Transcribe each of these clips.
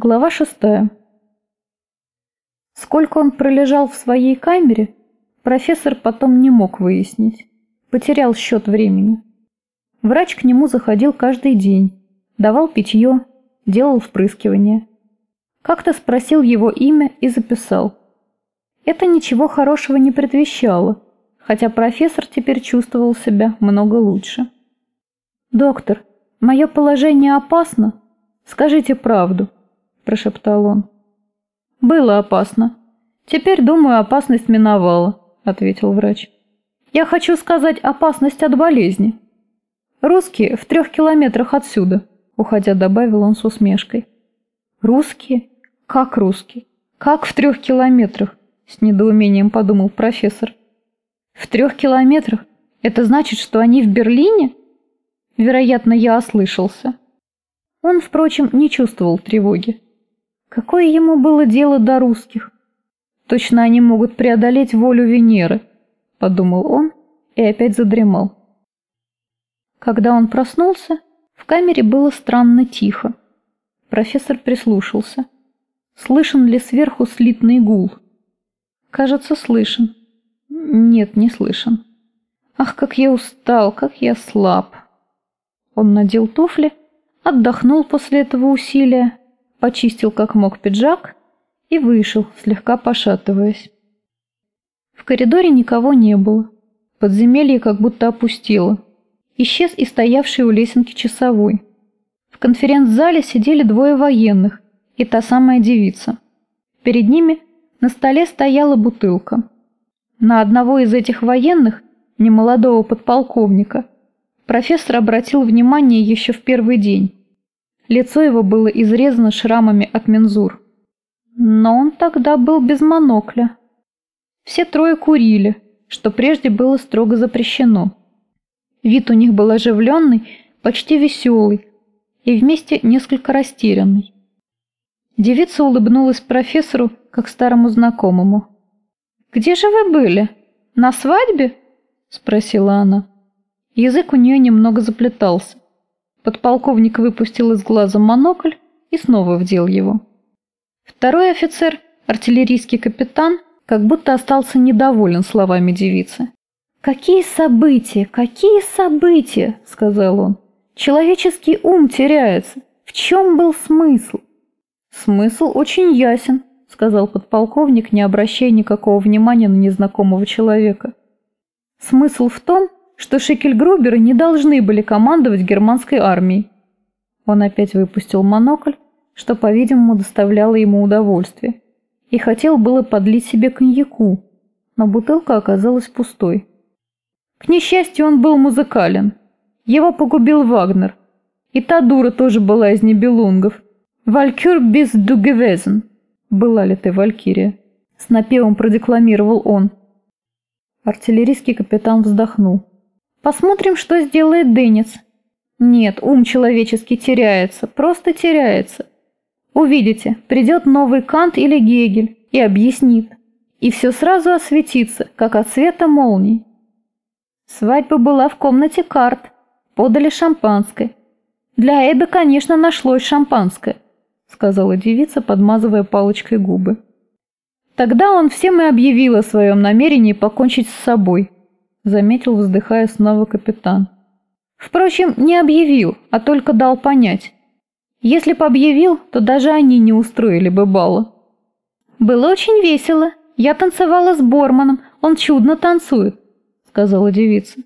Глава 6. Сколько он пролежал в своей камере, профессор потом не мог выяснить. Потерял счет времени. Врач к нему заходил каждый день, давал питье, делал впрыскивание. Как-то спросил его имя и записал. Это ничего хорошего не предвещало, хотя профессор теперь чувствовал себя много лучше. «Доктор, мое положение опасно? Скажите правду», – прошептал он. «Было опасно. Теперь, думаю, опасность миновала», – ответил врач. «Я хочу сказать опасность от болезни. Русские в 3 километрах отсюда», – уходя добавил он с усмешкой. «Русские? Как русские? Как в 3 километрах?» – с недоумением подумал профессор. «В 3 километрах? Это значит, что они в Берлине?» Вероятно, я ослышался. Он, впрочем, не чувствовал тревоги. Какое ему было дело до русских? Точно они могут преодолеть волю Венеры, подумал он и опять задремал. Когда он проснулся, в камере было странно тихо. Профессор прислушался. Слышен ли сверху слитный гул? Кажется, слышен. Нет, не слышен. Ах, как я устал, как я слаб. Он надел туфли, отдохнул после этого усилия, почистил как мог пиджак и вышел, слегка пошатываясь. В коридоре никого не было. Подземелье как будто опустело. Исчез и стоявший у лесенки часовой. В конференц-зале сидели 2 военных и та самая девица. Перед ними на столе стояла бутылка. На одного из этих военных, немолодого подполковника, профессор обратил внимание еще в первый день. Лицо его было изрезано шрамами от мензур. Но он тогда был без монокля. Все 3 курили, что прежде было строго запрещено. Вид у них был оживленный, почти веселый и вместе несколько растерянный. Девица улыбнулась профессору, как старому знакомому. «Где же вы были? На свадьбе?» – спросила она. Язык у нее немного заплетался. Подполковник выпустил из глаза монокль и снова вдел его. Второй офицер, артиллерийский капитан, как будто остался недоволен словами девицы. «Какие события, какие события!» – сказал он. «Человеческий ум теряется. В чем был смысл?» «Смысл очень ясен», – сказал подполковник, не обращая никакого внимания на незнакомого человека. «Смысл в том, что шекельгруберы не должны были командовать германской армией». Он опять выпустил монокль, что, по-видимому, доставляло ему удовольствие, и хотел было подлить себе коньяку, но бутылка оказалась пустой. К несчастью, он был музыкален. Его погубил Вагнер. И та дура тоже была из Нибелунгов. «Валькюр бис ду гевезен». «Была ли ты валькирия?» — с напевом продекламировал он. Артиллерийский капитан вздохнул. «Посмотрим, что сделает Денец». «Нет, ум человеческий теряется, просто теряется. Увидите, придет новый Кант или Гегель и объяснит. И все сразу осветится, как от света молний». Свадьба была в комнате карт. Подали шампанское. «Для Эда, конечно, нашлось шампанское», — сказала девица, подмазывая палочкой губы. «Тогда он всем и объявил о своем намерении покончить с собой», — заметил, вздыхая снова капитан. «Впрочем, не объявил, а только дал понять. Если б объявил, то даже они не устроили бы бала». «Было очень весело. Я танцевала с Борманом, он чудно танцует», — сказала девица.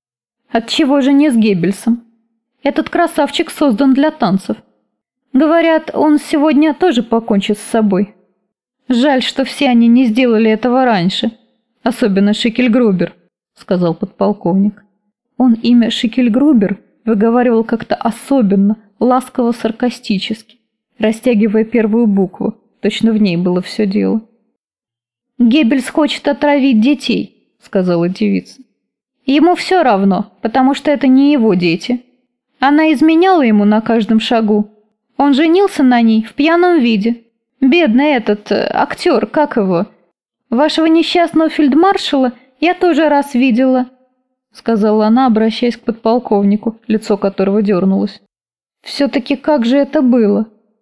«Отчего же не с Геббельсом? Этот красавчик создан для танцев. Говорят, он сегодня тоже покончит с собой. Жаль, что все они не сделали этого раньше, особенно Шекельгрубер», — сказал подполковник. Он имя Шекельгрубер выговаривал как-то особенно, ласково-саркастически, растягивая первую букву, точно в ней было все дело. «Геббельс хочет отравить детей», — сказала девица. «Ему все равно, потому что это не его дети. Она изменяла ему на каждом шагу. Он женился на ней в пьяном виде. Бедный этот актер, как его? Вашего несчастного фельдмаршала я тоже раз видела», — сказала она, обращаясь к подполковнику, лицо которого дернулось. «Все-таки как же это было?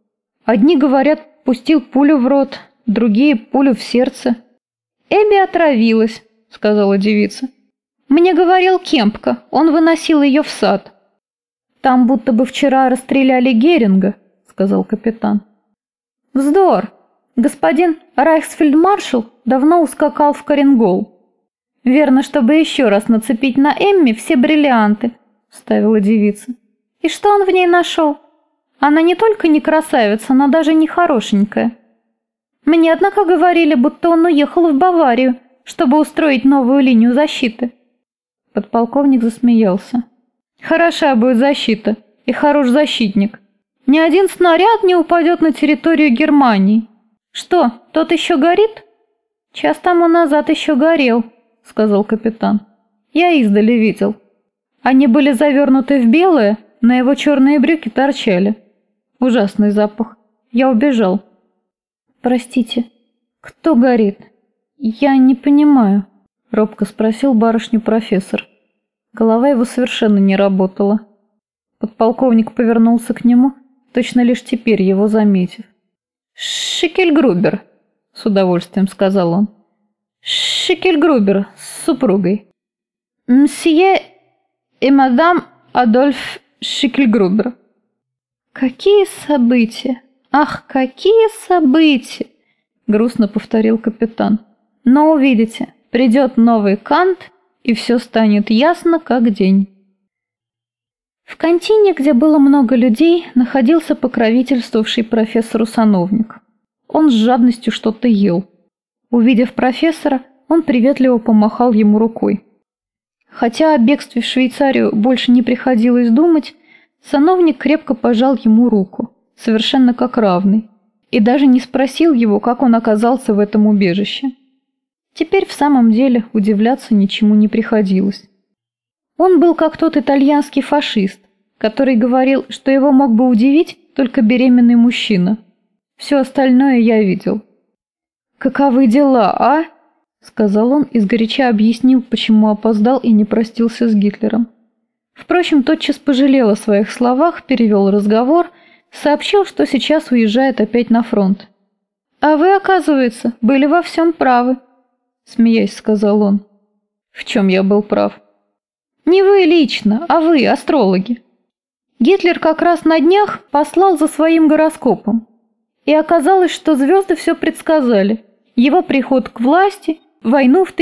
Одни говорят, пустил пулю в рот, другие пулю в сердце. «Эбби отравилась», — сказала девица. «Мне говорил Кемпка, он выносил ее в сад». «Там будто бы вчера расстреляли Геринга», — сказал капитан. «Вздор! Господин райхсфельдмаршал давно ускакал в Каренгол». «Верно, чтобы еще раз нацепить на Эмми все бриллианты», — вставила девица. «И что он в ней нашел? Она не только не красавица, но даже не хорошенькая. Мне, однако, говорили, будто он уехал в Баварию, чтобы устроить новую линию защиты». Подполковник засмеялся. «Хороша будет защита, и хорош защитник. Ни один снаряд не упадет на территорию Германии. Что, тот еще горит?» «Час тому назад еще горел», — сказал капитан. «Я издали видел. Они были завернуты в белое, на его черные брюки торчали. Ужасный запах. Я убежал». «Простите, кто горит? Я не понимаю», — робко спросил барышню профессор. Голова его совершенно не работала. Подполковник повернулся к нему, точно лишь теперь его заметив. «Шикельгрубер», — с удовольствием сказал он. «Шикельгрубер с супругой. Мсье и мадам Адольф Шикельгрубер». «Какие события! Ах, какие события!» — грустно повторил капитан. «Но увидите, придет новый Кант, и все станет ясно, как день». В кантине, где было много людей, находился покровительствовавший профессору сановник. Он с жадностью что-то ел. Увидев профессора, он приветливо помахал ему рукой. Хотя о бегстве в Швейцарию больше не приходилось думать, сановник крепко пожал ему руку, совершенно как равный, и даже не спросил его, как он оказался в этом убежище. Теперь в самом деле удивляться ничему не приходилось. Он был как тот итальянский фашист, который говорил, что его мог бы удивить только беременный мужчина. Все остальное я видел. «Каковы дела, а?» — сказал он и сгоряча объяснил, почему опоздал и не простился с Гитлером. Впрочем, тотчас пожалел о своих словах, перевел разговор, сообщил, что сейчас уезжает опять на фронт. «А вы, оказывается, были во всем правы», — смеясь сказал он. «В чем я был прав?» «Не вы лично, а вы, астрологи. Гитлер как раз на днях послал за своим гороскопом. И оказалось, что звезды все предсказали. Его приход к власти, войну в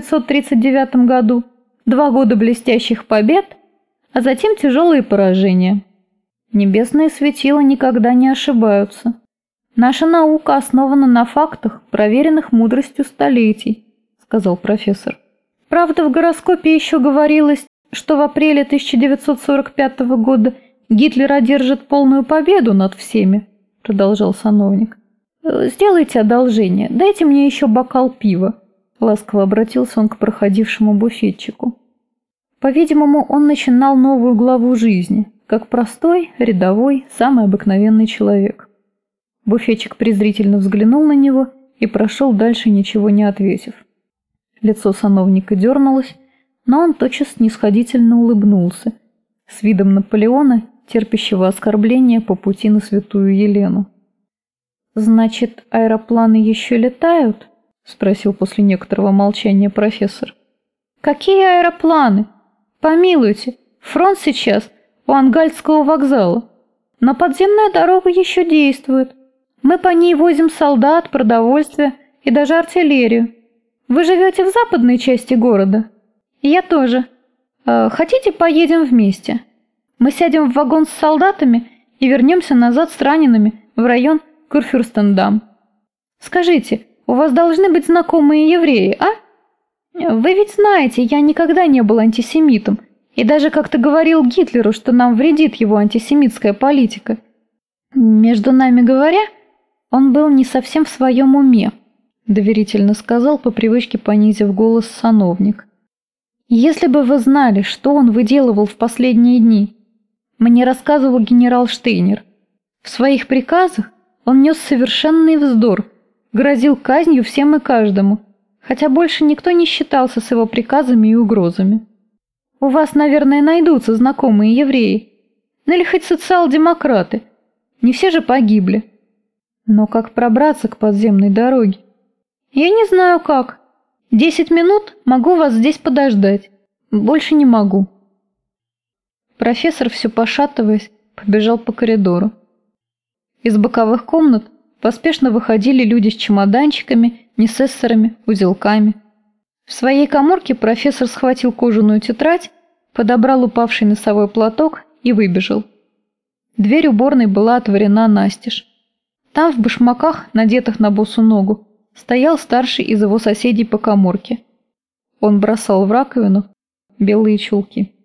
1939 году, 2 года блестящих побед, а затем тяжелые поражения. Небесные светила никогда не ошибаются. Наша наука основана на фактах, проверенных мудростью столетий», — сказал профессор. «Правда, в гороскопе еще говорилось, что в апреле 1945 года Гитлер одержит полную победу над всеми», — продолжал сановник. «Сделайте одолжение, дайте мне еще бокал пива», — ласково обратился он к проходившему буфетчику. По-видимому, он начинал новую главу жизни, как простой, рядовой, самый обыкновенный человек. Буфетчик презрительно взглянул на него и прошел дальше, ничего не ответив. Лицо сановника дернулось, но он тотчас снисходительно улыбнулся, с видом Наполеона, терпящего оскорбления по пути на Святую Елену. «Значит, аэропланы еще летают?» — спросил после некоторого молчания профессор. «Какие аэропланы? Помилуйте, фронт сейчас у Ангальского вокзала. Но подземная дорога еще действует. Мы по ней возим солдат, продовольствие и даже артиллерию. Вы живете в западной части города?» «Я тоже. Хотите, поедем вместе? Мы сядем в вагон с солдатами и вернемся назад с ранеными в район Курфюрстендам. Скажите, у вас должны быть знакомые евреи, а? Вы ведь знаете, я никогда не был антисемитом, и даже как-то говорил Гитлеру, что нам вредит его антисемитская политика. Между нами говоря, он был не совсем в своем уме», — доверительно сказал, по привычке понизив голос сановник. «Если бы вы знали, что он выделывал в последние дни. Мне рассказывал генерал Штейнер. В своих приказах он нес совершенный вздор, грозил казнью всем и каждому, хотя больше никто не считался с его приказами и угрозами. У вас, наверное, найдутся знакомые евреи, ну или хоть социал-демократы. Не все же погибли. Но как пробраться к подземной дороге? Я не знаю как. 10 минут могу вас здесь подождать. Больше не могу. Профессор, все пошатываясь, побежал по коридору. Из боковых комнат поспешно выходили люди с чемоданчиками, несессорами, узелками. В своей каморке профессор схватил кожаную тетрадь, подобрал упавший носовой платок и выбежал. Дверь уборной была отворена настежь. Там в башмаках, надетых на босу ногу, стоял старший из его соседей по каморке. Он бросал в раковину белые чулки.